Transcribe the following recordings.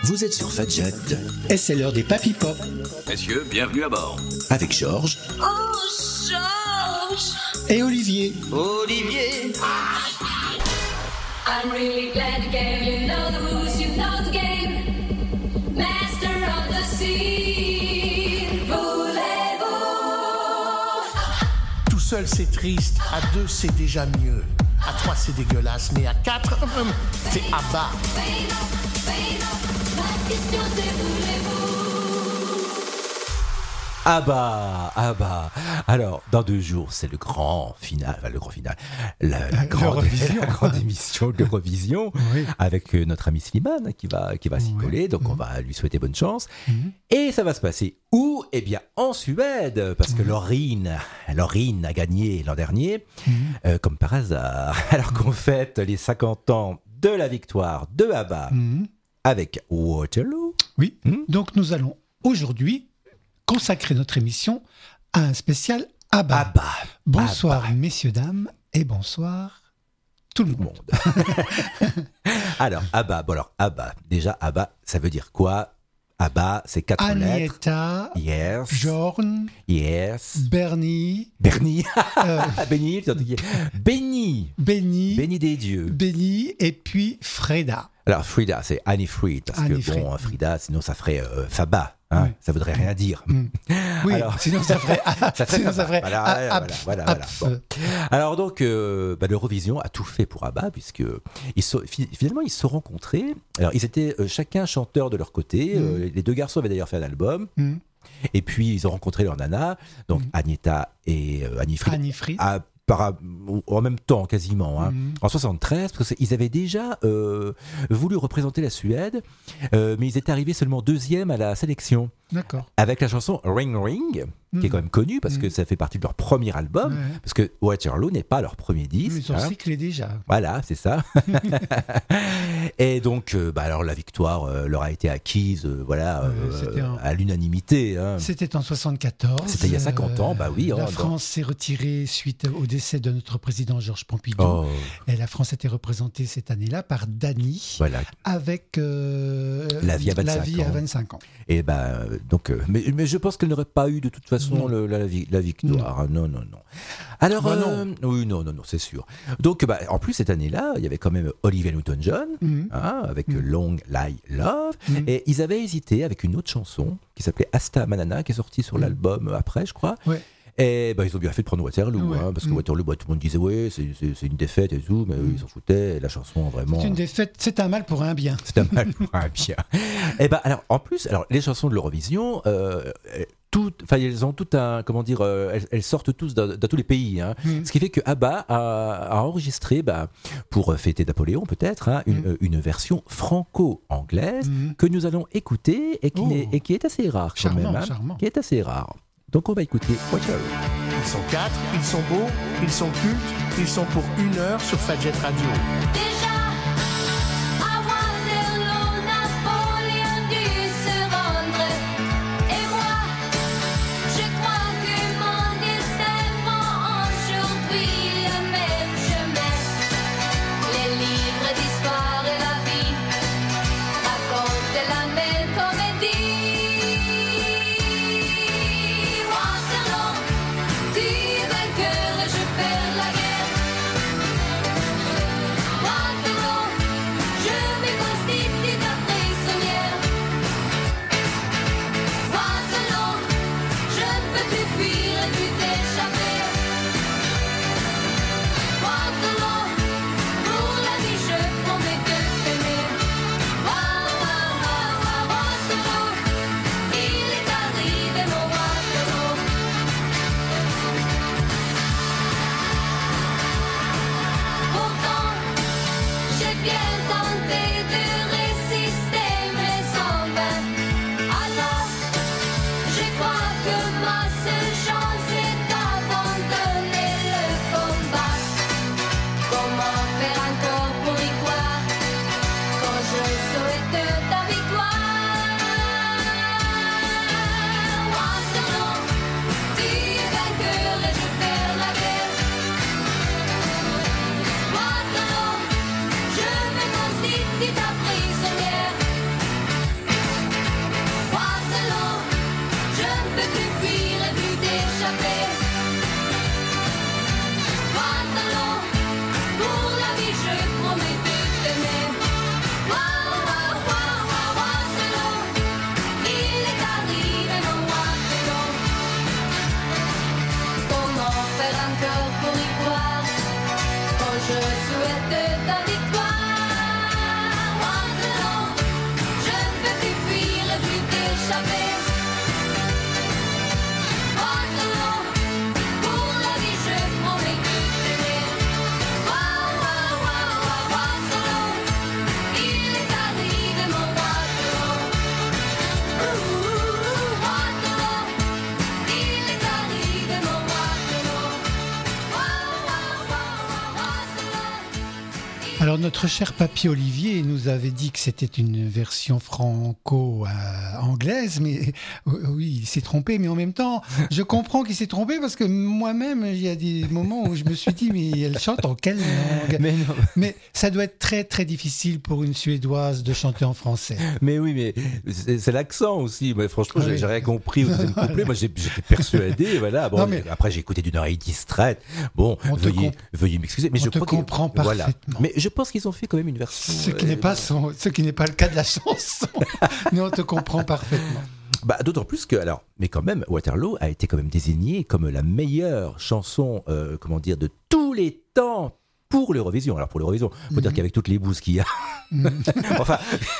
Vous êtes sur Fadjet et c'est l'heure des Papy Pop. Messieurs, bienvenue à bord. Avec Georges. Oh, Georges! Et Olivier. Olivier. I'm really glad you came. You know the rules, you know the game. Master of the sea. Voulez-vous? Tout seul c'est triste, à deux c'est déjà mieux. À trois c'est dégueulasse, mais à quatre, c'est à bas. La question c'est voulez-vous? Ah bah. Alors, dans 2 jours, c'est le grand final, la grande émission de l'Eurovision, Oui. avec notre ami Slimane qui va s'y coller, donc on va lui souhaiter bonne chance. Et ça va se passer où ? Eh bien, en Suède, parce que Loreen a gagné l'an dernier, comme par hasard, alors qu'on fête les 50 ans de la victoire de ABBA avec Waterloo. Oui, donc nous allons aujourd'hui consacrer notre émission à un spécial ABBA. ABBA. Bonsoir ABBA. messieurs, dames, et bonsoir tout le monde. Alors, ABBA, déjà, ABBA, ça veut dire quoi ? ABBA, c'est 4 lettres. Agneta, Yes. Jorn, Yes. Bernie, Bernie. Benny. Benny, Béni des dieux. Benny et puis Freda. Alors, Frida, c'est Annie Fried, parce Annie que Fried. Frida, sinon ça ferait Faba. Hein, Oui. ça voudrait rien dire. Oui, Alors- sinon ça ferait... sinon ça ferait... Voilà. Bon. Alors donc, l'Eurovision a tout fait pour ABBA, puisque finalement ils se sont rencontrés. Alors ils étaient chacun chanteurs de leur côté. Les 2 garçons avaient d'ailleurs fait un album. Et puis ils ont rencontré leur nana, donc Agneta et Annie Fried. Annie Fried. En même temps quasiment, en 73, parce qu'ils avaient déjà voulu représenter la Suède, mais ils étaient arrivés seulement 2e à la sélection, D'accord. avec la chanson Ring Ring, qui est quand même connue, parce que ça fait partie de leur premier album, Ouais. parce que Waterloo n'est pas leur premier disque. Ils ont cyclé déjà. Voilà, c'est ça. Et donc, alors la victoire leur a été acquise, c'était à l'unanimité. Hein. C'était en 74. C'était il y a 50 ans, bah oui. La hein, France s'est retirée suite au décès de notre président Georges Pompidou. Oh, Et la France était représentée cette année-là par Dany, voilà. avec La vie à 25 ans. 25 ans. Et donc, mais je pense qu'elle n'aurait pas eu de toute façon la victoire. Non. Alors, Bah oui, non, c'est sûr. Donc, en plus cette année-là, il y avait quand même Olivia Newton-John avec Long Lie Love, et ils avaient hésité avec une autre chanson qui s'appelait Asta Manana, qui est sortie sur l'album après, je crois. Ouais. Et ils ont bien fait de prendre Waterloo, Ouais. parce que Waterloo, tout le monde disait c'est une défaite et tout, mais eux, ils s'en foutaient. Et la chanson vraiment. C'est une défaite, c'est un mal pour un bien. C'est un mal pour un bien. Et alors en plus, les chansons de l'Eurovision, elles ont tout un, elles sortent tous dans tous les pays. Hein. Ce qui fait que ABBA a enregistré, pour fêter Napoléon peut-être, une version franco-anglaise que nous allons écouter et qui est assez rare quand Charmant, même. Hein, charmant. qui est assez rare. Donc on va écouter Waterloo. Ils sont 4, ils sont beaux, ils sont cultes, ils sont pour 1 heure sur Fadjet Radio. Déjà, à Waterloo, Napoléon dut se rendre. Et moi, je crois que mon destin prend aujourd'hui le même chemin. Les livres d'histoire et la vie racontent la même comédie. Waterloo, tu es vainqueur et je perds la guerre. Waterloo, je me constitue ta prisonnière. Waterloo, je ne peux plus fuir et plus t'échapper. Waterloo, pour la vie je promets de t'aimer. Waterloo, il est arrivé mon Waterloo. Pourtant, j'ai bien tenté de résister, mais en vain. Alors, je crois que ma seule chance est d'abandonner le combat. Comment faire encore pour y croire quand je souhaite ta victoire? Waterloo, tu es vainqueur et je perds la guerre. Waterloo, je me constitue ta prisonnière. notre cher papy Olivier nous avait dit que c'était une version franco-anglaise, mais oui, il s'est trompé. Mais en même temps, je comprends qu'il s'est trompé parce que moi-même, il y a des moments où je me suis dit, mais elle chante en quelle langue ? Mais non. Mais ça doit être très très difficile pour une Suédoise de chanter en français. Mais oui, mais c'est l'accent aussi. Mais franchement, Oui. j'ai rien compris au deuxième couplet. Moi, j'étais persuadé. Voilà. Bon, Non, mais- après, j'ai écouté d'une oreille distraite. Bon, On te veuillez m'excuser. Mais on je te crois comprend voilà. parfaitement. Mais je pense qu'ils ont fait quand même une version. Ce qui n'est pas le cas de la chanson. Mais on te comprend parfaitement. Bah, d'autant plus que, alors, mais quand même, Waterloo a été quand même désignée comme la meilleure chanson, comment dire, de tous les temps pour l'Eurovision. Alors, pour l'Eurovision, faut dire qu'avec toutes les bouses qu'il y a. enfin.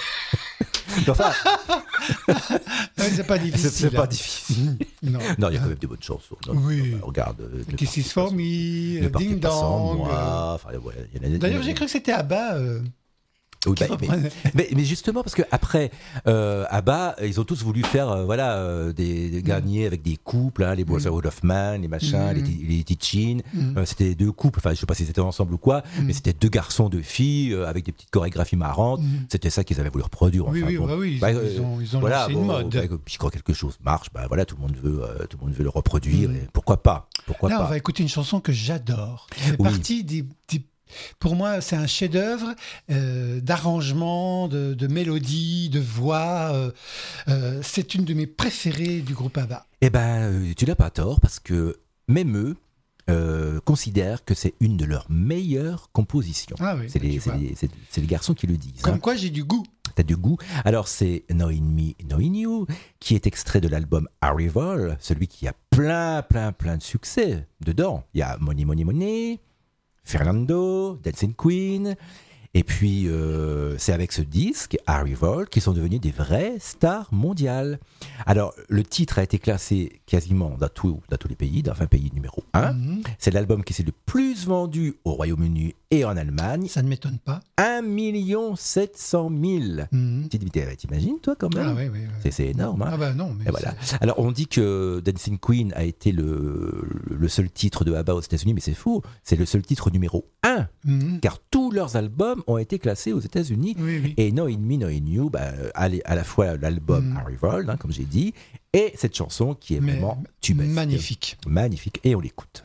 C'est pas difficile. C'est pas difficile. Non. Non, il y a quand même des bonnes chansons. Non, Oui. Regarde. Kiss is for me, Ne partez Ding pas sans Dong. moi. Enfin, ouais, il y en a- D'ailleurs, j'ai cru que c'était ABBA. Oui, qui bah, reprenait. mais justement parce que après ABBA, ils ont tous voulu faire des gagner avec des couples, hein, les Brotherhood of Man, les machins, les Tichin. C'était deux couples, enfin je sais pas si c'était ensemble ou quoi, mais c'était deux garçons, deux filles avec des petites chorégraphies marrantes. C'était ça qu'ils avaient voulu reproduire. Oui, enfin, oui, bon. bah oui, ils ont voilà, lancé une mode. Puis quand quelque chose marche, bah voilà, tout le monde veut le reproduire. Et pourquoi pas Pourquoi Là, pas on va écouter une chanson que j'adore. Qui fait Oui. partie pour moi, c'est un chef-d'œuvre d'arrangement, de mélodie, de voix. C'est une de mes préférées du groupe ABBA. Eh ben, tu n'as pas tort, parce que même eux considèrent que c'est une de leurs meilleures compositions. Ah oui, c'est tu vois. les garçons qui le disent. Comme Hein. quoi, j'ai du goût. T'as du goût. Alors, c'est Knowing Me, Knowing You, qui est extrait de l'album Arrival, celui qui a plein de succès dedans. Il y a Money, Money, Money, Fernando, Dancing Queen. Et puis, c'est avec ce disque, Arrival, qu'ils sont devenus des vraies stars mondiales. Alors, le titre a été classé quasiment dans tous les pays, dans 20 pays numéro 1. C'est l'album qui s'est le plus vendu au Royaume-Uni et en Allemagne. Ça ne m'étonne pas. 1 700 000. T'imagines, toi, quand même? Ah oui, oui. C'est énorme. Hein. Ah bah non, mais Et voilà. Alors, on dit que Dancing Queen a été le seul titre de ABBA aux États-Unis, mais c'est faux. C'est le seul titre numéro 1, car tous leurs albums ont été classés aux États-Unis. Oui, oui. Et Knowing Me, Knowing You, à la fois l'album Arrival, hein, comme j'ai dit, et cette chanson qui est Mais vraiment tubesque. magnifique. Magnifique. Et on l'écoute.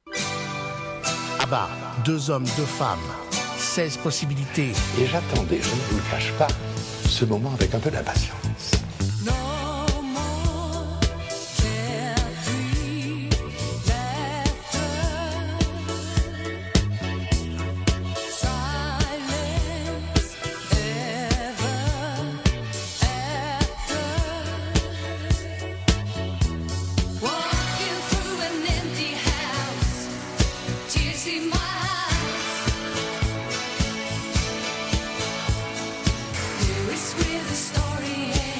ABBA, 2 hommes, 2 femmes, 16 possibilités. Et j'attendais, je ne vous le cache pas, ce moment avec un peu d'impatience. No more carefree laughter, silence ever after. Walking through an empty house, tears in my eyes. Here is where the story ends.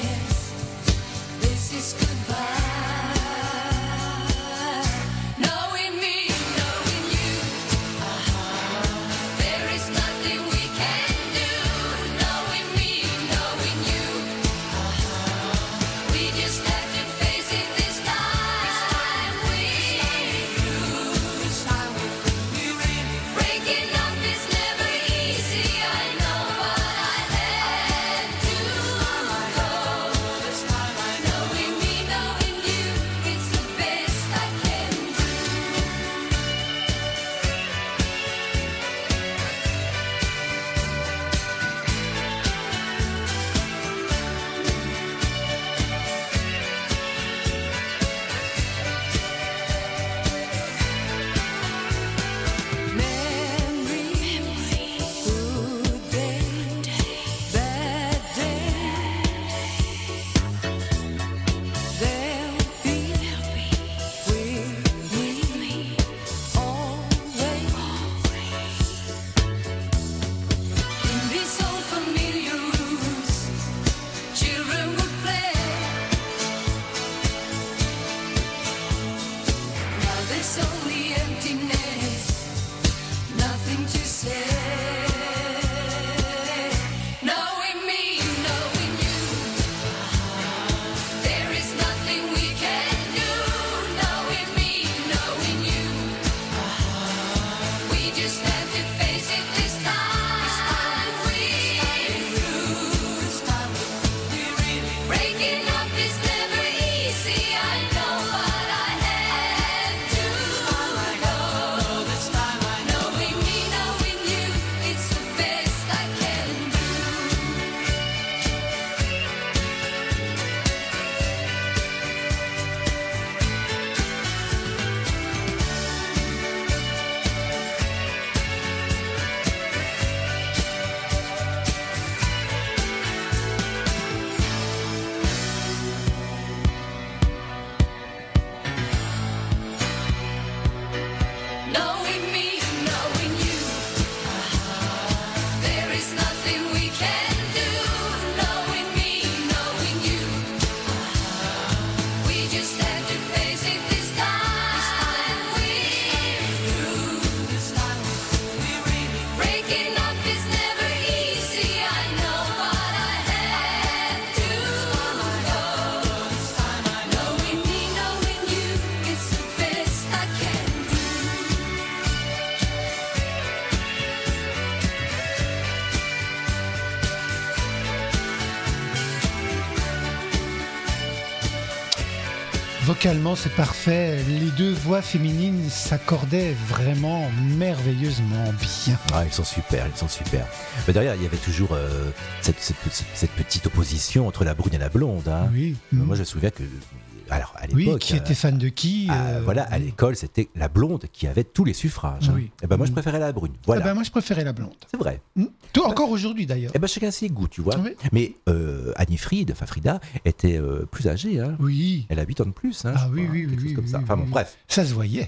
Vocalement, c'est parfait. Les deux voix féminines s'accordaient vraiment merveilleusement bien. Ah, ils sont super. Mais derrière, il y avait toujours cette petite opposition entre la brune et la blonde. Hein. Oui. Moi, je me souviens que, alors, à Oui, l'époque, qui était fan de qui voilà, à l'école, c'était la blonde qui avait tous les suffrages. Oui. Et ben moi, je préférais la brune. Voilà. moi, je préférais la blonde. C'est vrai. Encore aujourd'hui, d'ailleurs. Et ben chacun ses goûts, tu vois. Oui. Mais Annie Frida était plus âgée. Hein. Oui. Elle a 8 ans de plus. Hein, Ah je oui, crois, oui, quelque chose oui, comme ça. oui, Enfin bon, oui. bref. Ça se voyait.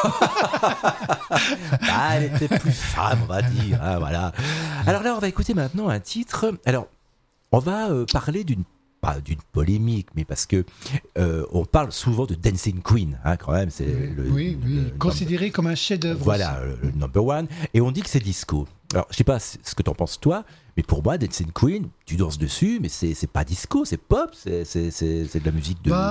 Elle était plus femme, on va dire. Hein, voilà. Alors là, on va écouter maintenant un titre. Alors, on va parler pas d'une polémique, mais parce que on parle souvent de Dancing Queen, hein, quand même. C'est Oui. Considéré comme un chef-d'œuvre. Voilà, le number one. Et on dit que c'est disco. Alors, je sais pas ce que t'en penses toi, mais pour moi, Dancing Queen, tu danses dessus, mais c'est pas disco, c'est pop, c'est de la musique de.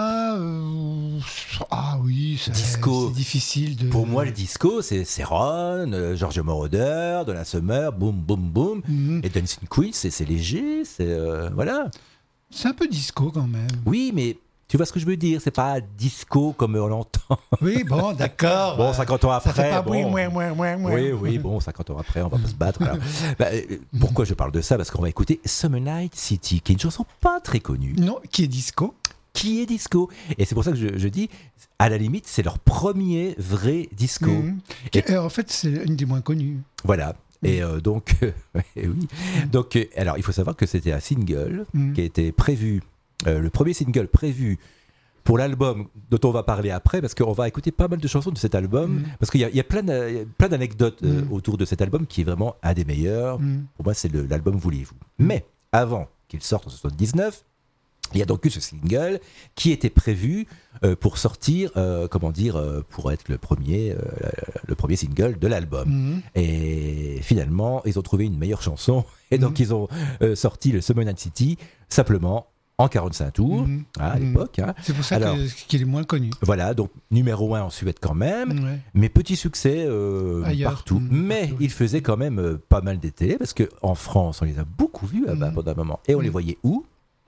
Ah oui, Disco. c'est difficile de. Pour moi, le disco, c'est Ron, Giorgio Moroder, Donna Summer, boum, boum, boum. Mhm. Et Dancing Queen, c'est léger, c'est. Voilà. C'est un peu disco quand même. Oui, mais tu vois ce que je veux dire, c'est pas disco comme on l'entend. Oui, bon, d'accord. Bon, 50 ans après. Ça fait pas bon. Oui, bon, 50 ans après, on va pas se battre. Alors. Pourquoi je parle de ça? Parce qu'on va écouter Summer Night City, qui est une chanson pas très connue. Non, qui est disco. Qui est disco. Et c'est pour ça que je dis, à la limite, c'est leur premier vrai disco. Et en fait, c'est une des moins connues. Voilà. Et donc, oui. Donc, alors, il faut savoir que c'était un single qui a été prévu, le premier single prévu pour l'album dont on va parler après, parce qu'on va écouter pas mal de chansons de cet album, parce qu'il y a plein d'anecdotes autour de cet album qui est vraiment un des meilleurs. Pour moi, c'est l'album Voulez-vous. Mais avant qu'il sorte en 79, il y a donc eu ce single qui était prévu pour sortir, pour être le premier single de l'album. Et finalement, ils ont trouvé une meilleure chanson, et donc ils ont sorti le Summer Night City simplement en 45 tours, à l'époque. Hein. C'est pour ça qu'il est moins connu. Voilà, donc numéro 1 en Suède quand même, mais petit succès partout. Mais il faisait quand même pas mal d'été, parce qu'en France, on les a beaucoup vus pendant un moment. Et on les voyait où?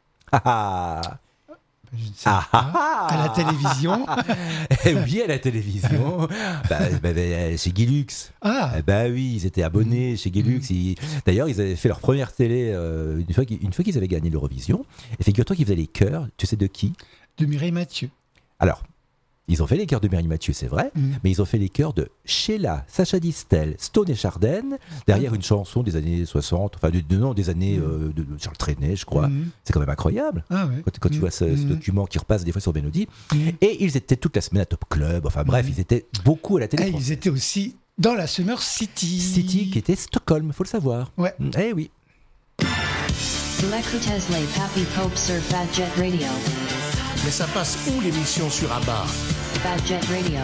Je ne sais pas. À la télévision. Oui, à la télévision. Chez Guy Lux. Oui, ils étaient abonnés chez Guy Lux. D'ailleurs, ils avaient fait leur première télé une fois qu'ils avaient gagné l'Eurovision. Et figure-toi qu'ils faisaient les chœurs, tu sais de qui? De Mireille Mathieu. Alors, ils ont fait les chœurs de Mireille Mathieu, c'est vrai, mais ils ont fait les chœurs de Sheila, Sacha Distel, Stone et Chardin, derrière une chanson des années 60, enfin des années de Charles Trenet, je crois. C'est quand même incroyable. Quand tu vois ce document qui repasse des fois sur Mélodie. Et ils étaient toute la semaine à Top Club, enfin bref, ils étaient beaucoup à la télé. Ils étaient aussi dans la Summer City. City, qui était Stockholm, faut le savoir. Ouais. Eh oui. Electro Tesla, Pappy Pope sur Fat Jet Radio. Mais ça passe où l'émission sur ABBA? Fat Jet Radio.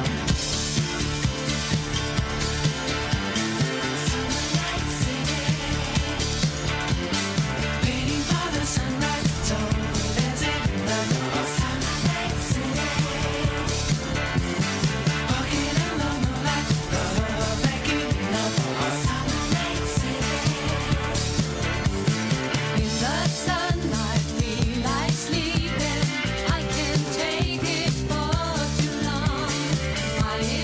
In the sunlight, feel like sleeping. I can't take it for too long.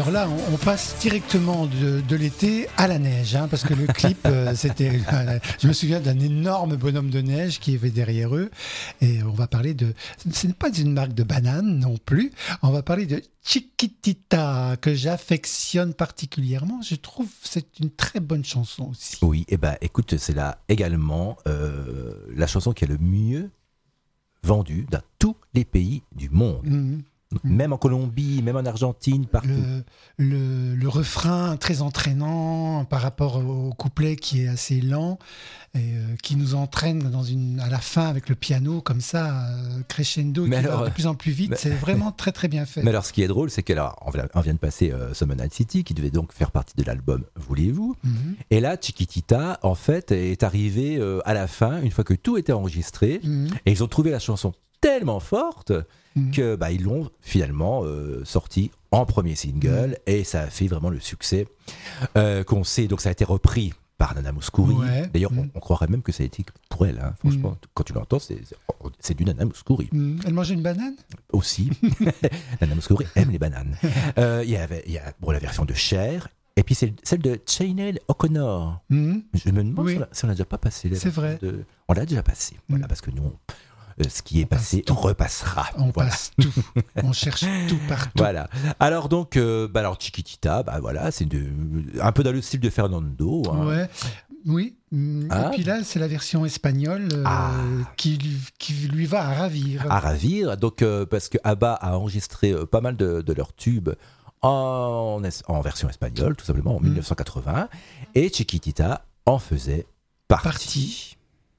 Alors là, on passe directement de l'été à la neige, hein, parce que le clip, c'était. Je me souviens d'un énorme bonhomme de neige qui avait derrière eux. Et on va parler de. Ce n'est pas une marque de banane non plus. On va parler de Chiquitita, que j'affectionne particulièrement. Je trouve que c'est une très bonne chanson aussi. Oui, et écoute, c'est là également la chanson qui est le mieux vendue dans tous les pays du monde. Même en Colombie, même en Argentine, partout. Le refrain très entraînant par rapport au couplet qui est assez lent et qui nous entraîne à la fin avec le piano comme ça, crescendo, qui va de plus en plus vite. C'est vraiment très très bien fait. Mais alors ce qui est drôle, c'est qu'on vient de passer Summer Night City, qui devait donc faire partie de l'album Voulez-vous. Et là, Chiquitita, en fait, est arrivé à la fin, une fois que tout était enregistré, et ils ont trouvé la chanson tellement forte que ils l'ont finalement sorti en premier single et ça a fait vraiment le succès qu'on sait. Donc ça a été repris par Nana Mouskouri. Ouais. D'ailleurs, on croirait même que ça a été pour elle. Hein. Franchement, quand tu l'entends, c'est du Nana Mouskouri. Elle mangeait une banane aussi. Nana Mouskouri aime les bananes. Il y a la version de Cher. Et puis c'est celle de Sinéad O'Connor. Je me demande si on l'a déjà pas passé. C'est vrai. On l'a déjà passé. Voilà, parce que nous... ce qui est passé repassera. On passe tout. On cherche tout partout. Voilà. Alors donc, Chiquitita, voilà, c'est un peu dans le style de Fernando. Hein. Ouais. Oui. Et puis là, c'est la version espagnole qui lui va à ravir. À ravir. Donc, parce que ABBA a enregistré pas mal de leurs tubes en version espagnole, tout simplement, en 1980. Et Chiquitita en faisait partie.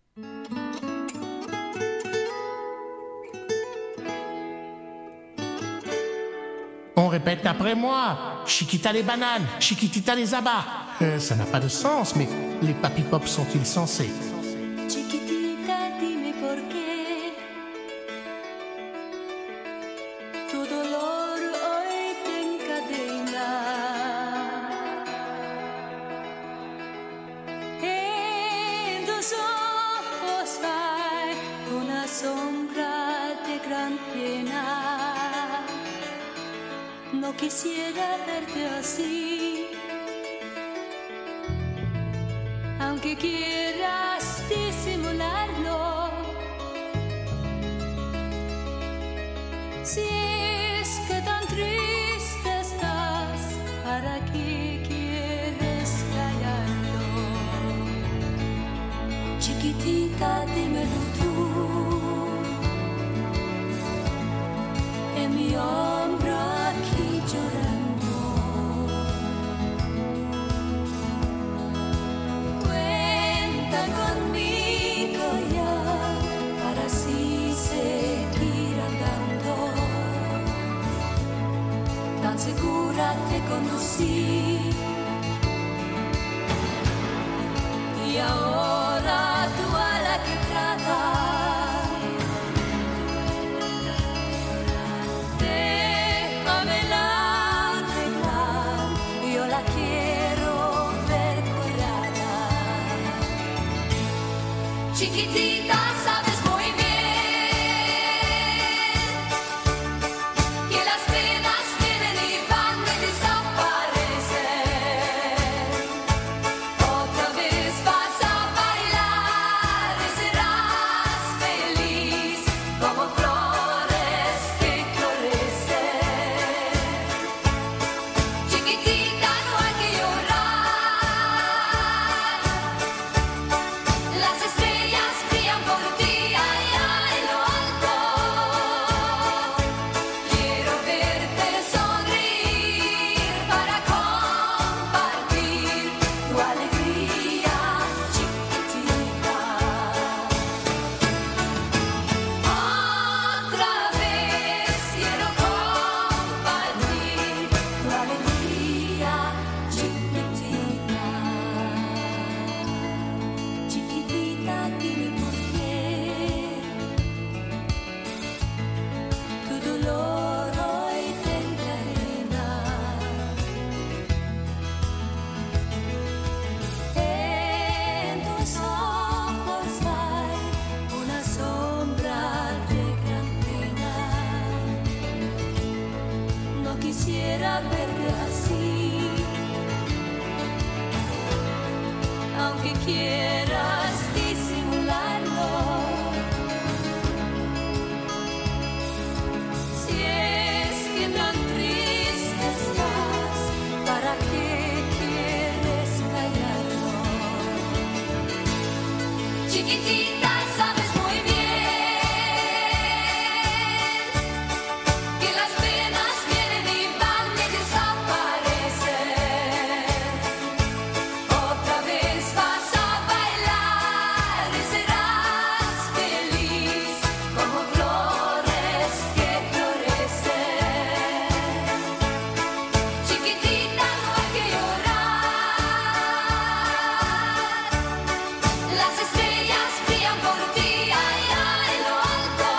On répète après moi, Chiquita les bananes, Chiquitita les abats. Ça n'a pas de sens, mais les papy pop sont-ils censés? Chiquitita, dime por qué tu dolor hoy te encadena. En tus ojos hay una sombra de gran pena. No quisiera verte así, aunque quieras disimularlo. Si es que tan triste estás, ¿para qué quieres callarlo? Chiquitita, dímelo tú, en mi hombro aquí llorando. Cuenta conmigo ya para así seguir andando. Tan segura te conocí y ahora tú a la que tratas. Chiquitita, sabes muy bien que las penas vienen y van y desaparecen. Otra vez vas a bailar y serás feliz como flores que florecen. Chiquitita, no hay que llorar. Las estrellas brillan por ti. quisiera verte así, aunque quieras disimularlo. Si es que tan triste estás, ¿para qué quieres callarlo? Chiquitita, sabes muy bien que las penas vienen y van y desaparecen. Otra vez vas a bailar y serás feliz como flores que florecen. Chiquitita, no hay que llorar. Las estrellas brillan por ti allá en lo alto.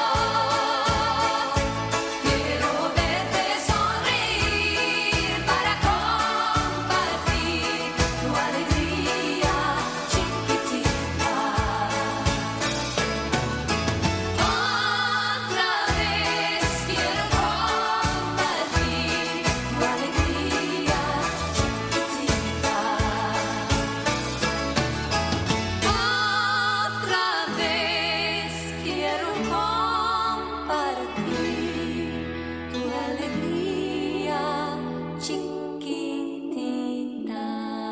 Quiero verte sonreír para compartir tu alegría, chiquitita. Otra vez quiero compartir tu alegría, chiquitita. Otra vez quiero compartir tu alegría, chiquitita.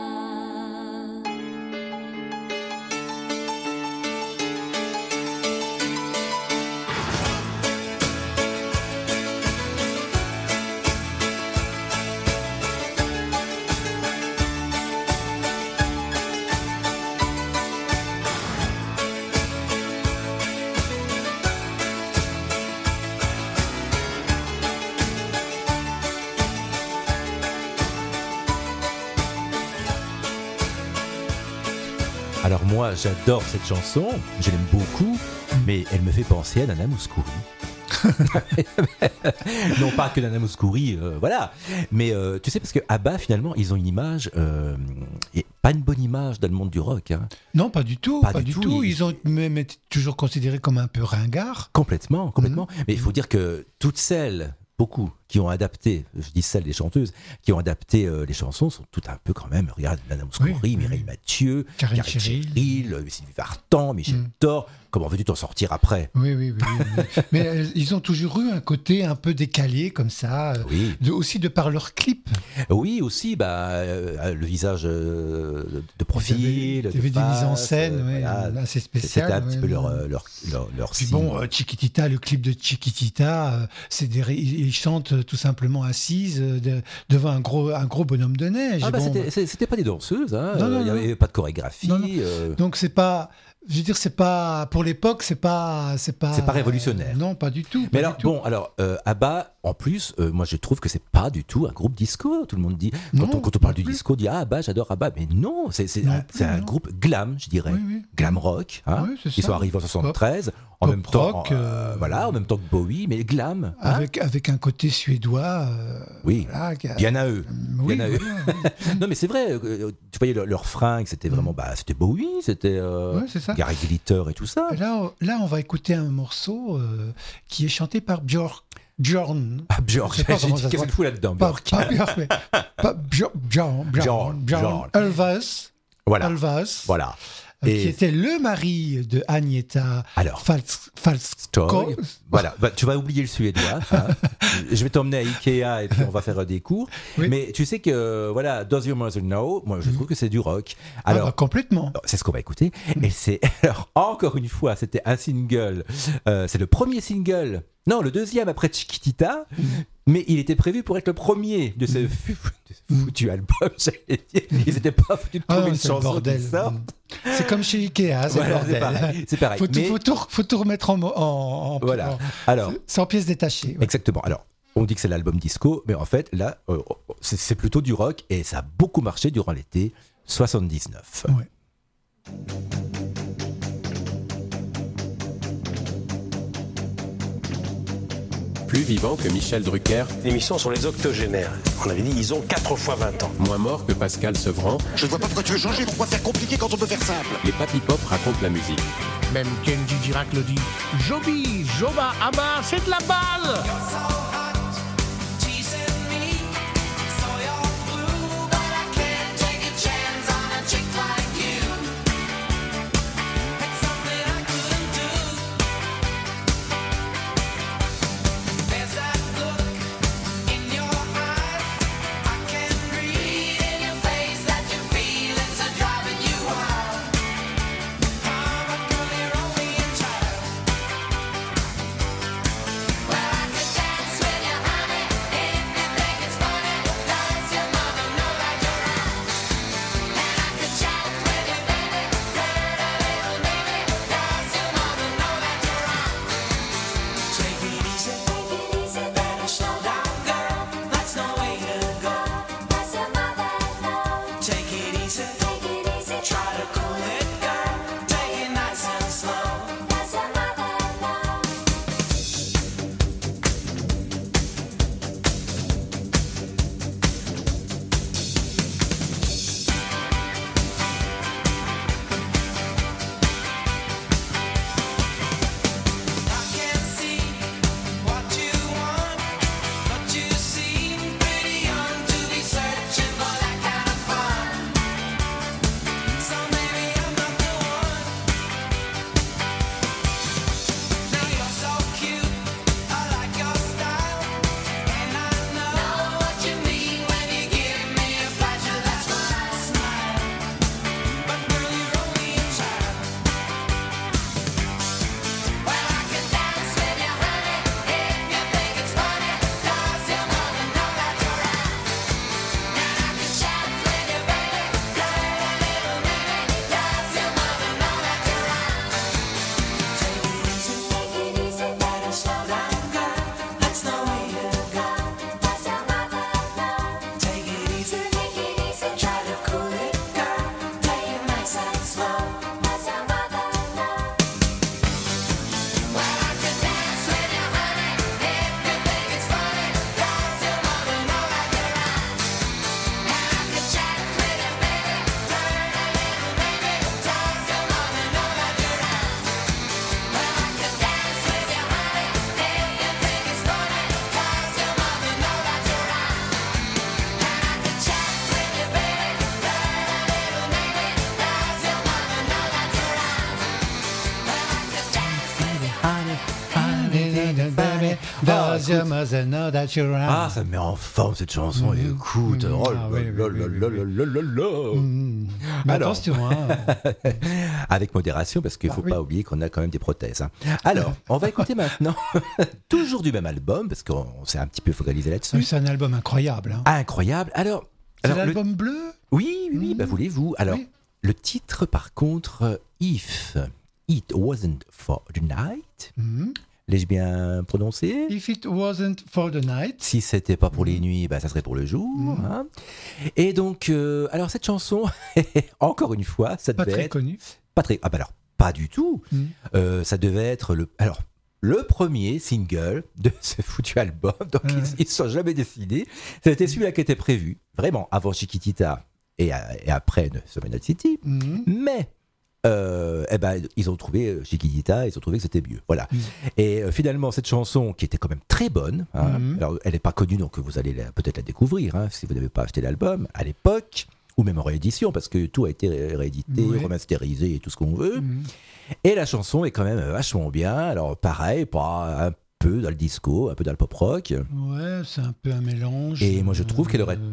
Alors moi, j'adore cette chanson, je l'aime beaucoup, mais elle me fait penser à Nana Mouskouri. Non pas que Nana Mouskouri, voilà, mais tu sais parce que ABBA finalement ils ont une image, et pas une bonne image dans le monde du rock. Hein. Non, pas du tout. Pas Pas du du tout. tout. Ils ont même été toujours considérés comme un peu ringards. Complètement. Mais il faut dire que toutes celles, beaucoup, qui ont adapté, je dis celles des chanteuses, qui ont adapté les chansons sont toutes un peu quand même, regarde Nana Mouskouri, Oui. Mireille Mathieu, Karine Cheryl. Sylvie Vartan, Michel Thor, comment veux-tu t'en sortir après? Oui. Mais ils ont toujours eu un côté un peu décalé comme ça, Oui. aussi de par leurs clips. Oui, aussi, le visage de profil, Il y avait de des face, mises en scène voilà. assez spéciales. C'était un petit peu ouais. leur Puis signe. bon, Chiquitita, le clip de Chiquitita, ils chantent tout simplement assises devant un gros bonhomme de neige. Ah Et bah bon, c'était pas des danseuses, hein. Non, Il n'y non. avait pas de chorégraphie. Non, non. Donc c'est pas, je veux dire, c'est pas pour l'époque, c'est pas révolutionnaire. Non, pas du tout. Mais pas alors, du tout. bon, alors, ABBA, en plus, moi je trouve que c'est pas du tout un groupe disco. Tout le monde dit, Non, quand on parle non du plus. disco, on dit ABBA, j'adore ABBA. Mais non, c'est Non un, plus, c'est un non. groupe glam, je dirais. Oui. Glam rock. Hein. Oui, c'est Ils ça. sont arrivés en 73, en Pop même temps, rock, voilà, en même temps que Bowie, mais glam. Hein. Avec un côté suédois. Oui, voilà, bien à eux. Oui, Bien à eux. voilà. Non, mais c'est vrai, tu voyais leurs fringues, c'était vraiment, c'était Bowie, c'était Ouais, c'est ça. Gary Glitter et tout ça. Là, on va écouter un morceau qui est chanté par Björn. Ah, Björk, Je sais pas j'ai comment dit, ça se qu'est-ce voit. qu'il fout là-dedans, Pas Björk? Björk, mais pas Björn. Björn. Elvas. Voilà. Elvas. Voilà. Qui était le mari de Agneta Alors, Falsko. Voilà, tu vas oublier le suédois. Hein. Je vais t'emmener à Ikea et puis on va faire des cours. Oui. Mais tu sais que, voilà, Does Your Mother Know, moi je trouve que c'est du rock. Alors, Complètement. c'est ce qu'on va écouter. Et c'est, alors, encore une fois, c'était un single. C'est le premier single. Non, le deuxième après Chiquitita. Mais il était prévu pour être le premier de ce foutu album. J'allais dire. Ils n'étaient pas foutus de trouver une c'est le chanson bordel. qui sort. C'est comme chez Ikea, c'est Voilà, le bordel. c'est pareil. Mais- Faut tout remettre en Voilà. Alors, sans pièces détachées. Ouais. exactement. Alors, on dit que c'est l'album disco, mais en fait, là, c'est plutôt du rock et ça a beaucoup marché durant l'été 79. Ouais. Plus vivant que Michel Drucker, L'émission sur les octogénaires. On avait dit, ils ont 4 fois 20 ans. moins mort que Pascal Sevran, Je ne vois pas pourquoi tu veux changer, pourquoi faire compliqué quand on peut faire simple. les Papy Pop racontent la musique. Même Kenji Girac le dit. Joby, Joba, Abba, c'est de la balle. 'Cause your mother know that you're around. Ah, ça me met en forme cette chanson. Écoute, oh là oui, là oui, là oui, là oui. là là là. Mais Alors. attention, hein. Avec modération, parce qu'il ne faut pas oublier qu'on a quand même des prothèses. Hein. Alors, on va écouter maintenant, toujours du même album, parce qu'on s'est un petit peu focalisé là-dessus. C'est un album incroyable. Hein. Incroyable. Alors, C'est le- l'album bleu. oui, bah, voulez-vous. Alors, Oui. le titre, par contre, If It Wasn't for the Night, l'ai-je bien prononcé? If it wasn't for the night. Si c'était pas pour les nuits, bah, ça serait pour le jour. Hein. Et donc, alors cette chanson, encore une fois, ça Pas devait très être connu. pas très. Ah bah alors, pas du tout. Ça devait être le premier single de ce foutu album. Donc ils ne sont jamais décidés. C'était celui-là qui était prévu, vraiment, avant Chiquitita et après Summer City. Mais ils ont trouvé Chiquitita, ils ont trouvé que c'était mieux. Voilà. Et finalement, cette chanson qui était quand même très bonne, hein, alors elle n'est pas connue, donc vous allez peut-être la découvrir hein, si vous n'avez pas acheté l'album à l'époque, ou même en réédition, parce que tout a été réédité, remasterisé et tout ce qu'on veut. Et la chanson est quand même vachement bien. Alors pareil, pas un peu dans le disco, un peu dans le pop rock. Ouais, c'est un peu un mélange. Et moi je trouve qu'elle aurait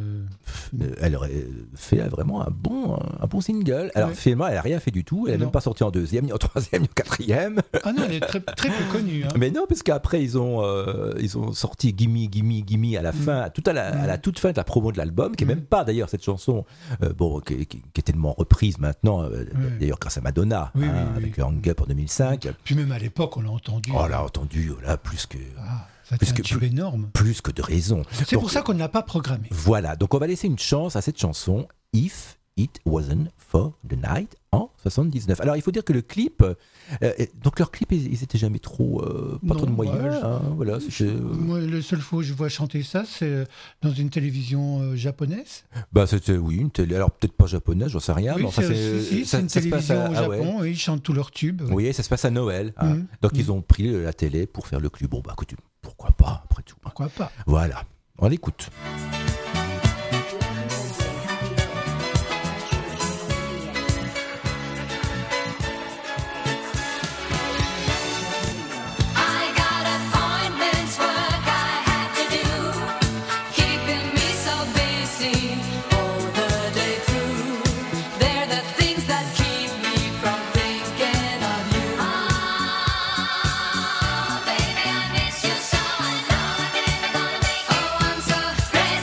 fait vraiment un bon single. Alors finalement elle n'a rien fait du tout, elle n'est même pas sortie en deuxième, ni en troisième, ni en quatrième. Ah non, elle est très, très peu connue. Hein. Mais non, parce qu'après ils ont sorti Gimme, Gimme, Gimme à la fin, à la toute fin de la promo de l'album, qui est même pas d'ailleurs cette chanson, qui est tellement reprise maintenant, d'ailleurs grâce à Madonna, avec le Hang Up en 2005. Puis même à l'époque, on l'a entendu. Oh, on l'a entendu, là, plus que... C'était un tube énorme. Plus que de raison. C'est pour ça qu'on ne l'a pas programmé. Voilà, donc on va laisser une chance à cette chanson, If It Wasn't for the Night, en 79. Alors il faut dire que le clip, donc leurs clips, ils étaient jamais trop, trop de moyens. Voilà, moi, le seul fois où je vois chanter ça, c'est dans une télévision japonaise. Bah c'était une télé, alors peut-être pas japonaise, j'en sais rien. Oui, mais enfin, c'est une télévision au Japon, et ils chantent tous leurs tubes. Oui, ça se passe à Noël. Hein. Donc ils ont pris la télé pour faire le clip. Bon bah écoute, pourquoi pas après tout. Pourquoi pas. Voilà, on l'écoute. Baby, I miss you so. I know I'm never gonna make. Oh, I'm so ready.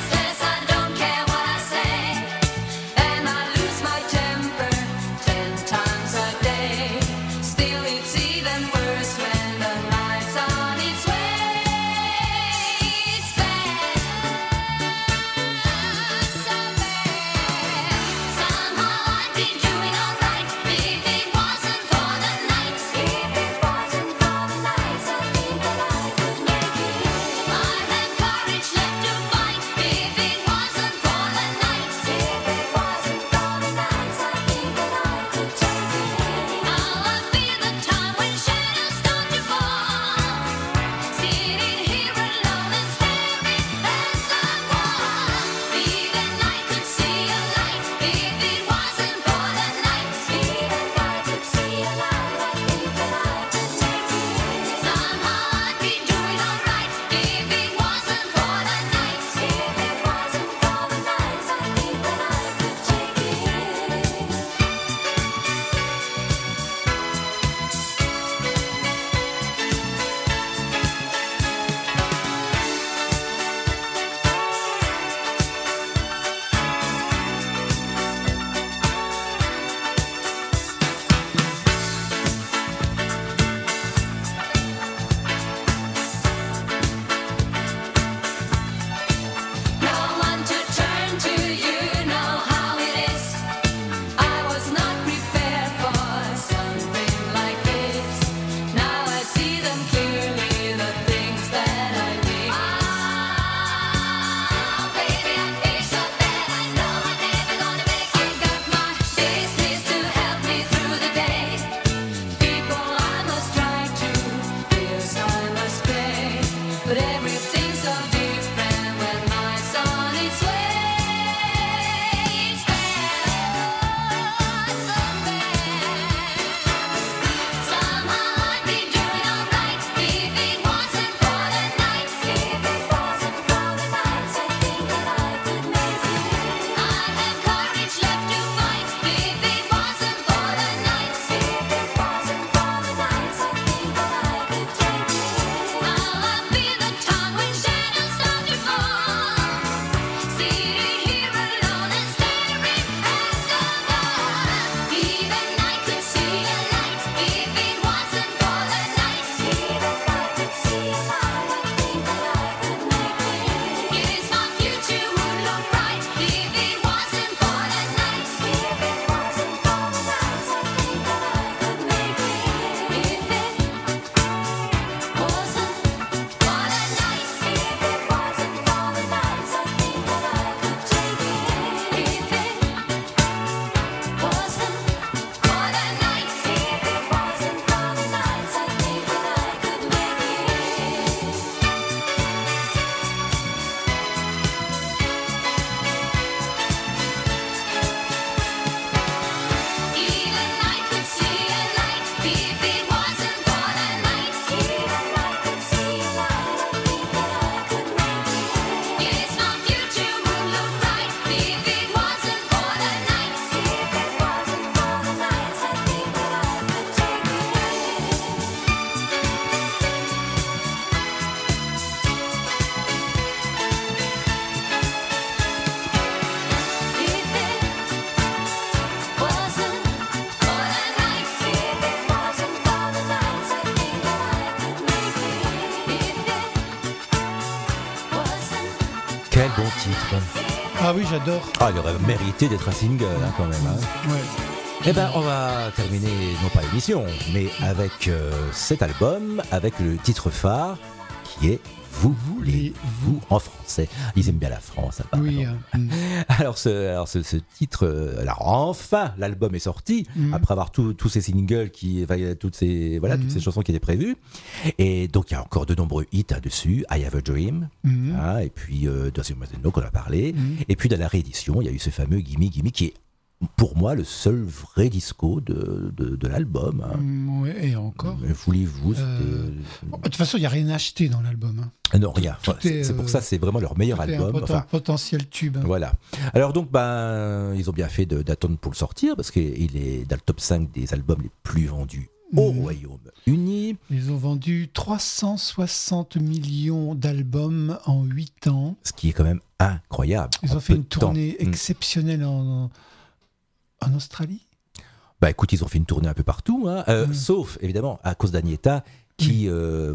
bon titre. Ah oui, j'adore. Ah, il aurait mérité d'être un single quand même. Ouais. Eh ben, on va terminer, non pas l'émission, mais avec cet album, avec le titre phare qui est Vous voulez-vous en français. Ils aiment bien la France, apparemment. Oui. Alors, ce titre, alors enfin, l'album est sorti après avoir tous ces singles toutes ces chansons qui étaient prévues. Et donc, il y a encore de nombreux hits dessus. I Have a Dream, et puis Does It Matter qu'on a parlé. Et puis, dans la réédition, il y a eu ce fameux Gimme Gimme qui est pour moi le seul vrai disco de l'album. Oui, et encore. Mais voulez-vous de toute façon, il n'y a rien acheté dans l'album. Non, rien. C'est pour ça, c'est vraiment leur meilleur album. Un potentiel tube. Voilà. Alors donc, ils ont bien fait d'attendre pour le sortir parce qu'il est dans le top 5 des albums les plus vendus au Royaume-Uni. Ils ont vendu 360 millions d'albums en 8 ans. Ce qui est quand même incroyable. Ils ont fait une tournée exceptionnelle en Australie. Écoute, ils ont fait une tournée un peu partout, sauf évidemment à cause d'Agnetha qui,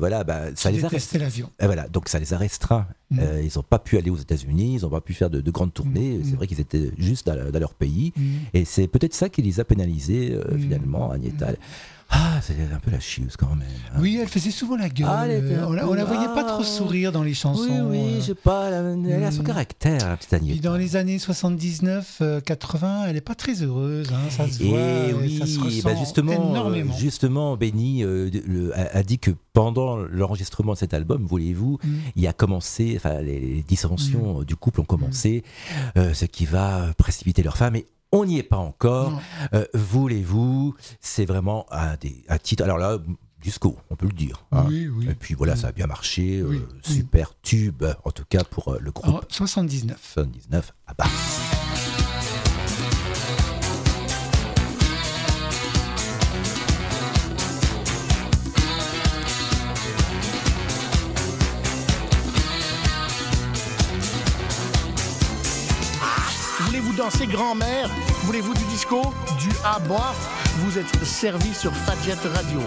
ça les a restreints. L'avion. Voilà, donc ça les a restreints. Ils n'ont pas pu aller aux États-Unis, ils n'ont pas pu faire de grandes tournées. C'est vrai qu'ils étaient juste dans leur pays, et c'est peut-être ça qui les a pénalisés finalement. Agnetha. C'est un peu la chieuse quand même. Oui, elle faisait souvent la gueule. On la voyait pas trop sourire dans les chansons. Oui, je sais pas, elle a son caractère, la petite Agnetha. Puis dans les années 79-80, elle n'est pas très heureuse, ça se voit, ça se ressent énormément. Justement, Benny a dit que pendant l'enregistrement de cet album, voulez-vous, il a commencé, les dissensions du couple ont commencé, ce qui va précipiter leur femme. Et on n'y est pas encore. Voulez-vous, c'est vraiment un titre. Alors là, disco, on peut le dire. Oui. Et puis voilà, ça a bien marché. Super tube, en tout cas pour le groupe. 79. 79, ABBA. Voulez-vous danser grand-mère? Voulez-vous du disco? Du à boire? Vous êtes servi sur Fadjet Radio.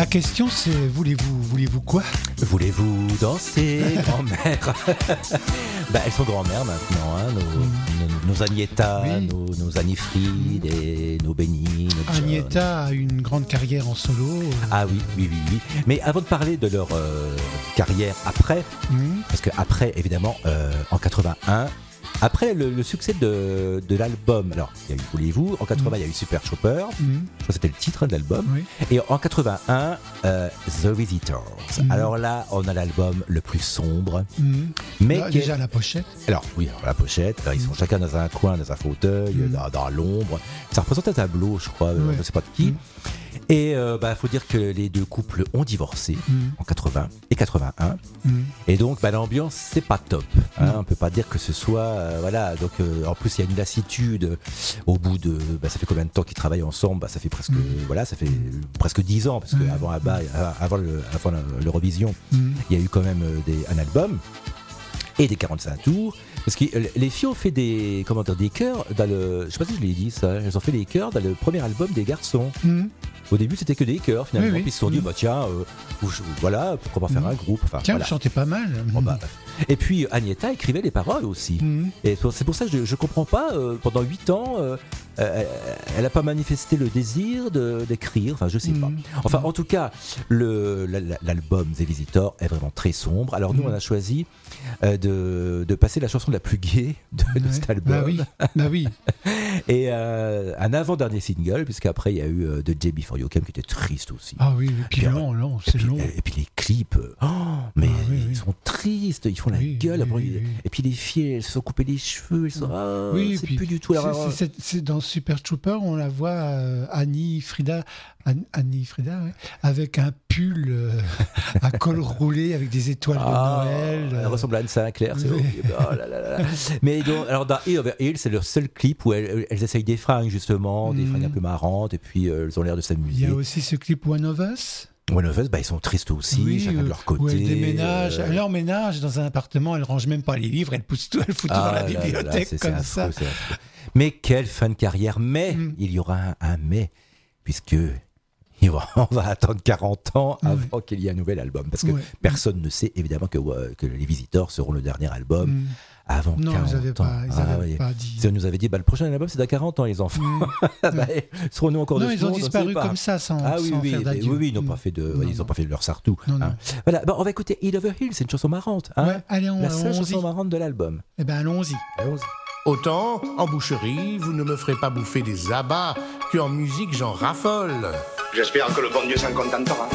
question, c'est voulez-vous quoi? Voulez-vous danser, grand-mère? Elles sont grand-mères maintenant, hein, nos Agnetha, Oui. nos Annie-Fried et nos Benny, nos John. Agnetha a une grande carrière en solo. Ah oui. Mais avant de parler de leur carrière après, parce que après, évidemment, en 81, après le succès de l'album, alors il y a eu Voulez-vous, en 80 il y a eu Super Chopper, je crois que c'était le titre de l'album, Oui. et en 81, The Visitors. Alors là, on a l'album le plus sombre, mais Là, déjà la pochette. alors oui, alors, la pochette, alors, ils sont chacun dans un coin, dans un fauteuil, dans l'ombre. Ça représente un tableau, je crois, Ouais. je ne sais pas de qui. Et faut dire que les deux couples ont divorcé en 80 et 81. Et donc l'ambiance c'est pas top. Hein, on peut pas dire que ce soit voilà. Donc en plus il y a une lassitude au bout de ça fait combien de temps qu'ils travaillent ensemble? Ça fait presque ça fait presque 10 ans parce que avant l'Eurovision, il y a eu quand même un album et des 45 tours. Parce que les filles ont fait des chœurs dans le. Je sais pas si je l'ai dit ça. Elles ont fait des chœurs dans le premier album des garçons. Au début, c'était que des chœurs finalement. Oui. Puis ils se sont dit, tiens, voilà, pourquoi pas faire un groupe. Enfin, Tiens, voilà. vous chantez pas mal. Et puis Agnetha écrivait les paroles aussi. Et c'est pour ça que je comprends pas. Pendant 8 ans, elle a pas manifesté le désir d'écrire. Enfin, je sais pas. Enfin, en tout cas, l'album The Visitor est vraiment très sombre. Alors nous, on a choisi de passer la chanson la plus gaie de cet album. Bah oui. Et un avant-dernier single, puisqu'après il y a eu The Day Before You Came qui était triste aussi. Ah oui, et puis long, c'est long. Et puis les clips, ils sont tristes, ils font la gueule. Et puis les filles, elles se sont coupées les cheveux, elles sont, c'est plus du tout. C'est dans Super Trooper, on la voit Annie Frida, ouais, avec un pull à col roulé avec des étoiles de Noël. Elle ressemble à Anne Sinclair, c'est horrible. Oh là là là. Mais donc, alors dans Hill Over Hill, c'est leur seul clip où elles essayent des fringues justement, des fringues un peu marrantes, et puis elles ont l'air de s'amuser. Il y a aussi ce clip One of Us. One of Us, ils sont tristes aussi, chacun de leur côté. Où elles déménagent, elle emménage dans un appartement, elle range même pas les livres, elle pousse tout, elle fout tout dans la bibliothèque comme ça. C'est affreux. Mais quelle fin de carrière. Mais il y aura un mais, puisque on va attendre 40 ans avant qu'il y ait un nouvel album. Parce que personne ne sait évidemment que les Visitors seront le dernier album avant 40 ans. Non, ils n'avaient pas dit. Si on nous avait dit, le prochain album c'est dans 40 ans les enfants. Serons-nous encore Non, ils ont disparu comme ça sans faire d'adieu. Oui, ils n'ont pas fait de leur sartou. Hein. Voilà, on va écouter Hill Over Hill, c'est une chanson marrante. Hein. Allez, la seule chanson marrante de l'album. Eh ben allons-y. Autant, en boucherie, vous ne me ferez pas bouffer des abats, qu'en musique, j'en raffole. J'espère que le bon Dieu s'en contentera.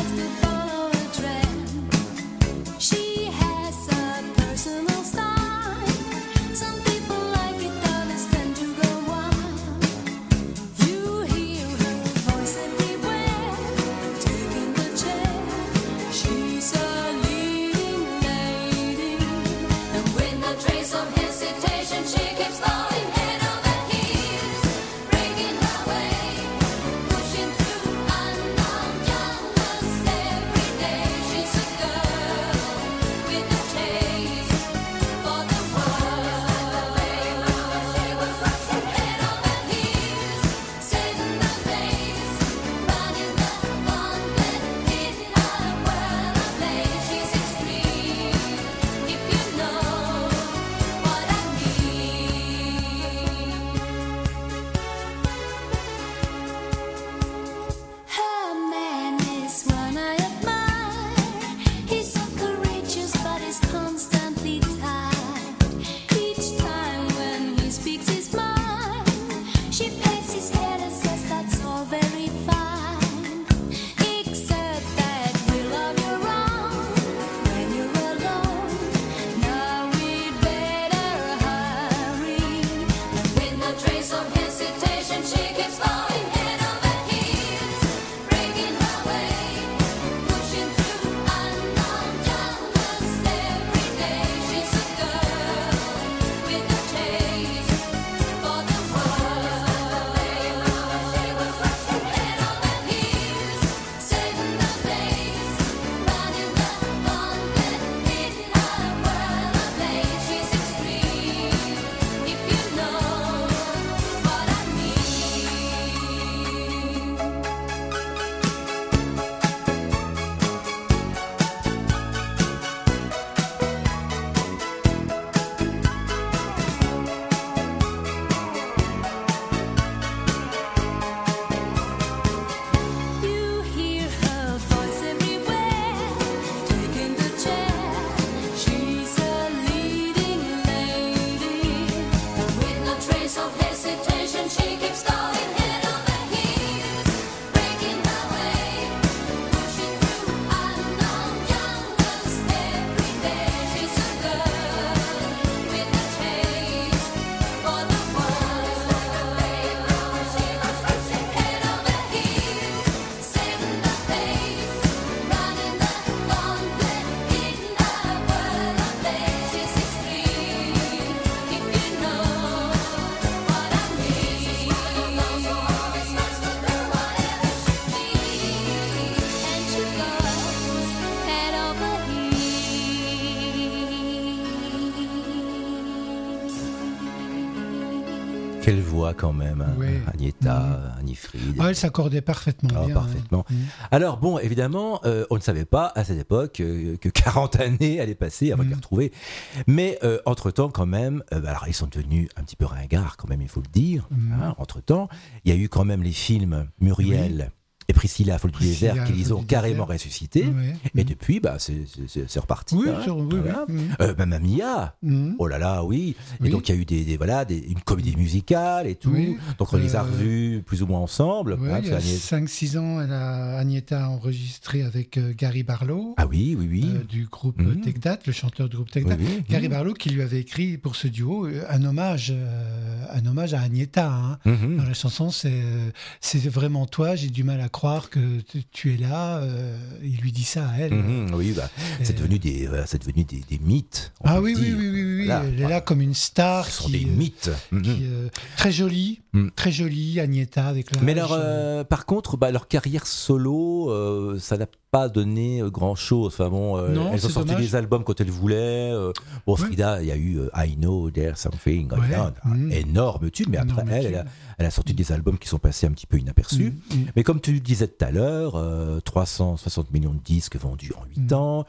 She has a personal star. hesitation, she keeps going head over heels, breaking her way, pushing through unknown jungles every day. She's a girl with a taste for the world. Head over heels, setting the pace, running the gauntlet in the world of play. She's extreme, if you know what I mean. And she goes head over heels. Quelle voix quand même, hein. Oui. Agnetha, Annie Fried. Ah, elle s'accordait parfaitement Ah, bien. parfaitement. Alors bon, évidemment, on ne savait pas à cette époque que 40 années allaient passer avant de les retrouver. Mais entre-temps, quand même, alors ils sont devenus un petit peu ringards, quand même, il faut le dire. Hein, entre-temps, il y a eu quand même les films Muriel et Priscilla, Folle du Priscilla, désert, qui les ont Folle du carrément désert. ressuscités. Ouais. Et depuis, bah, c'est reparti. Oui, hein. oui, Voilà. oui. Mamma Mia, oh là là, oui. Et Oui. donc il y a eu une comédie musicale et tout. Oui. Donc on les a revus plus ou moins ensemble. Ouais, hein, il y parce a qu'Agnès- 5-6 ans, Agnetha a enregistré avec Gary Barlow. Ah oui, oui, oui. Du groupe Mhm. Take That, le chanteur du groupe Take That. Oui, oui. Gary Barlow qui lui avait écrit pour ce duo un hommage à Agnetha. Hein. Mhm. Dans la chanson, c'est vraiment toi, j'ai du mal à croire que tu es là. Il lui dit ça à elle. Mhm, oui, bah, c'est devenu des mythes. on Ah peut oui, oui, dire. oui, oui, oui. Voilà. Elle est là comme une star. Ce sont des mythes. Mhm. Très jolie, Mhm. très jolie, Agnetha avec l'âge. Mais par contre, leur carrière solo, ça n'a pas donné grand-chose. Enfin bon, Non, elles ont c'est sorti dommage. des albums quand elles voulaient. Bon, Frida, il y a eu I Know There's Something Going Ouais. On, Mhm. énorme tube. Mais après, Énorme tube. elle a sorti des albums qui sont passés un petit peu inaperçus. Mhm. Mais comme tu le disais tout à l'heure, 360 millions de disques vendus en 8 ans.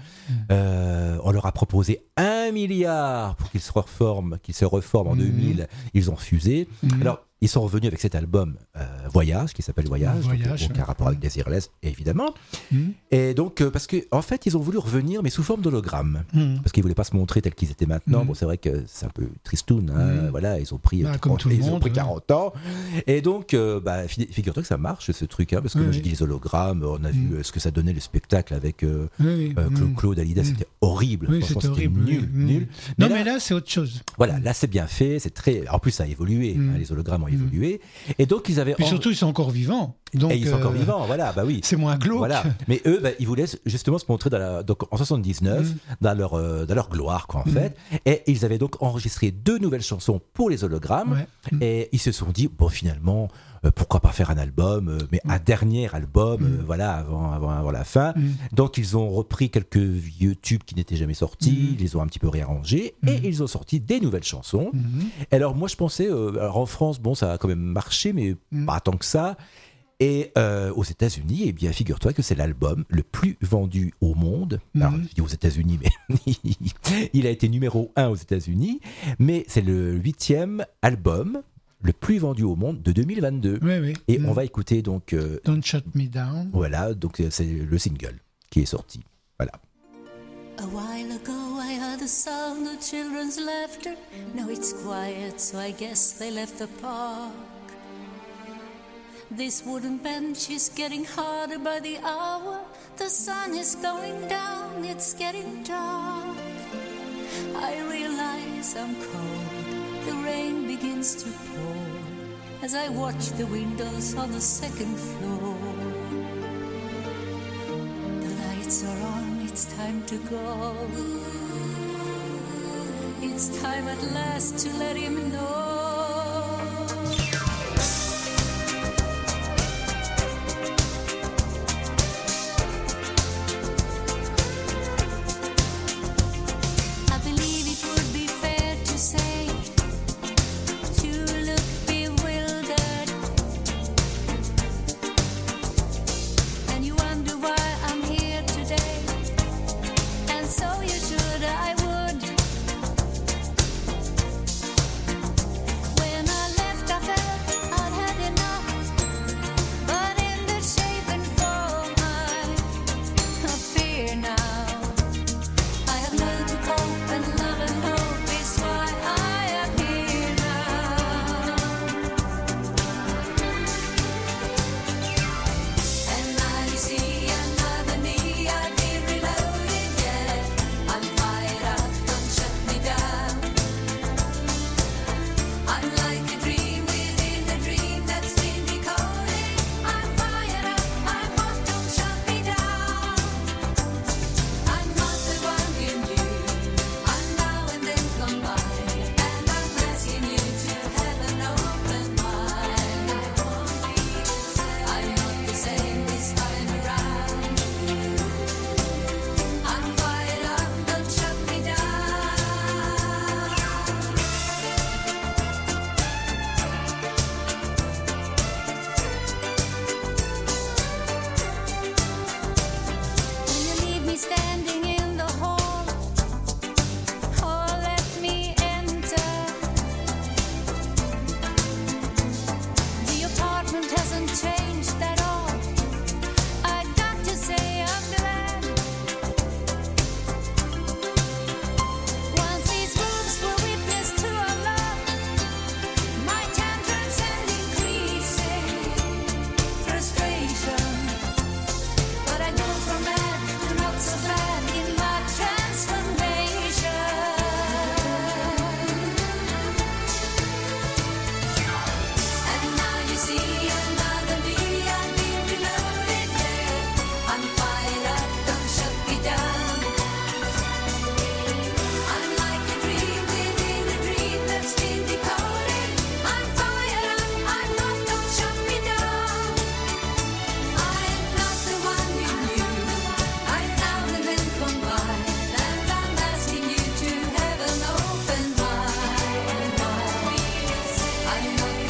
On leur a proposé 1 milliard pour qu'ils se reforment en 2000. Ils ont refusé. Alors, ils sont revenus avec cet album Voyage, qui s'appelle Voyage, Voyage, donc aucun rapport avec Desireless, évidemment. Mhm. Et donc, parce que en fait, ils ont voulu revenir, mais sous forme d'hologramme. Mhm. Parce qu'ils voulaient pas se montrer tels qu'ils étaient maintenant. Mhm. Bon, c'est vrai que c'est un peu tristoun. Hein. Mhm. Voilà, ils ont pris, Bah, comme tout le monde, ouais. 40 ans. Et donc, figure-toi que ça marche, ce truc. Hein, parce que Oui, moi, oui. j'ai dit les hologrammes. On a vu ce que ça donnait, le spectacle avec Oui, oui. Claude Hallyday. C'était horrible. Oui, Franchement, c'était horrible. nul, oui. nul. Non, mais là, c'est autre chose. Voilà, là c'est bien fait, c'est très. En plus, ça a évolué, hein, les hologrammes ont évolué. Et donc ils avaient. Puis surtout, ils sont encore vivants. Donc, et ils sont encore vivants, voilà, bah oui. C'est moins glauque. Voilà. Mais eux, ils voulaient justement se montrer donc en 79 dans leur gloire, quoi, en fait. Et ils avaient donc enregistré 2 nouvelles chansons pour les hologrammes. Ouais. Et ils se sont dit, bon, finalement, pourquoi pas faire un album, mais un dernier album, voilà, avant la fin. Donc ils ont repris quelques vieux tubes qui n'étaient jamais sortis, ils les ont un petit peu réarrangés, et ils ont sorti des nouvelles chansons. Alors moi je pensais, alors en France, bon, ça a quand même marché, mais pas tant que ça. Et aux États-Unis, eh bien, figure-toi que c'est l'album le plus vendu au monde. Alors, je dis aux États-Unis, mais il a été numéro 1 aux États-Unis, mais c'est le 8e album le plus vendu au monde de 2022. Oui, oui. Et on va écouter donc. Don't Shut Me Down. Voilà, donc c'est le single qui est sorti. Voilà. A while ago I heard the sound of children's laughter. Now it's quiet, so I guess they left the park. This wooden bench is getting harder by the hour. The sun is going down, it's getting dark. I realize I'm cold, the rain begins to pour as I watch the windows on the second floor. The lights are on, it's time to go. It's time at last to let him know. I believe it would be fair to say you look bewildered, and you wonder why I'm here today. And so you should, I would.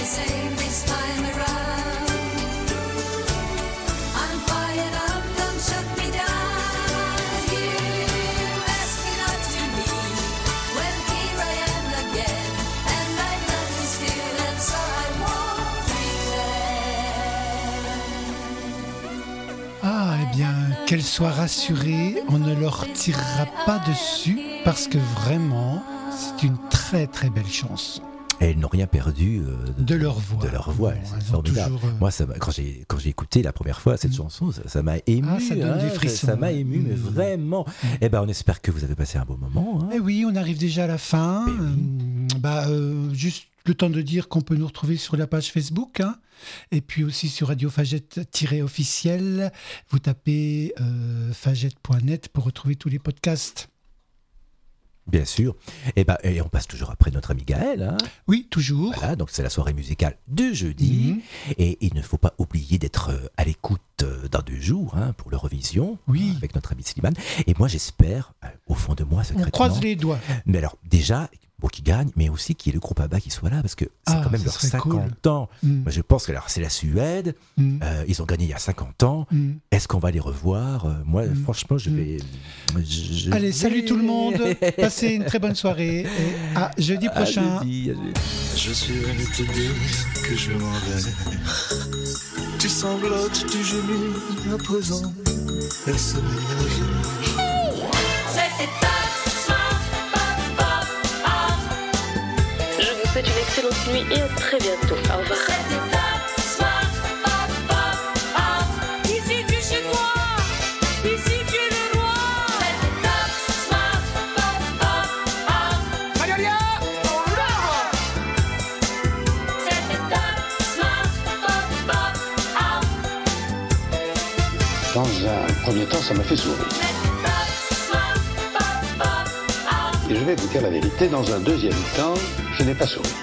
same this time around. I'm fired up, don't shut me down. You ask me not to leave. Well, here I am again, and I love you still, and so I won't pretend. Ah, eh bien, qu'elle soit rassurée, on ne leur tirera pas dessus parce que vraiment, c'est une très très belle chanson. Et elles n'ont rien perdu de leur voix. De leur voix, Bon, c'est elles ont formidable. toujours, Moi, quand j'ai écouté la première fois cette chanson, ça m'a ému. Ah, ça donne des frissons. Ça m'a ému, mais vraiment. Eh ben, on espère que vous avez passé un beau moment. Hein. Eh oui, on arrive déjà à la fin. Juste le temps de dire qu'on peut nous retrouver sur la page Facebook, hein, et puis aussi sur Radio Fagette-officiel. Vous tapez fagette.net pour retrouver tous les podcasts. Bien sûr. Et on passe toujours après notre ami Gaël. Hein. Oui, toujours. Voilà, donc c'est la soirée musicale de jeudi. Et il ne faut pas oublier d'être à l'écoute dans 2 jours pour l'Eurovision, avec notre ami Slimane. Et moi, j'espère, au fond de moi, secrètement... On croise les doigts. Mais alors, déjà... qui gagne, mais aussi qu'il y ait le groupe ABBA qui soit là, parce que c'est quand même leurs 50 ans. Moi, je pense que c'est la Suède, ils ont gagné il y a 50 ans. Est-ce qu'on va les revoir? Moi, franchement, je vais... Allez, salut tout le monde, passez une très bonne soirée, et à jeudi prochain. À jeudi. Je suis venu te dire que je m'en vais. Tu sanglotes, tu gémis, à présent, elle se met à genoux. Je vous souhaite une excellente nuit et à très bientôt. Au revoir. Ici tu es chez moi, ici tu es le roi. Magnolia, Dans un premier temps, ça m'a fait sourire. Et je vais vous dire la vérité, dans un deuxième temps, je n'ai pas souri.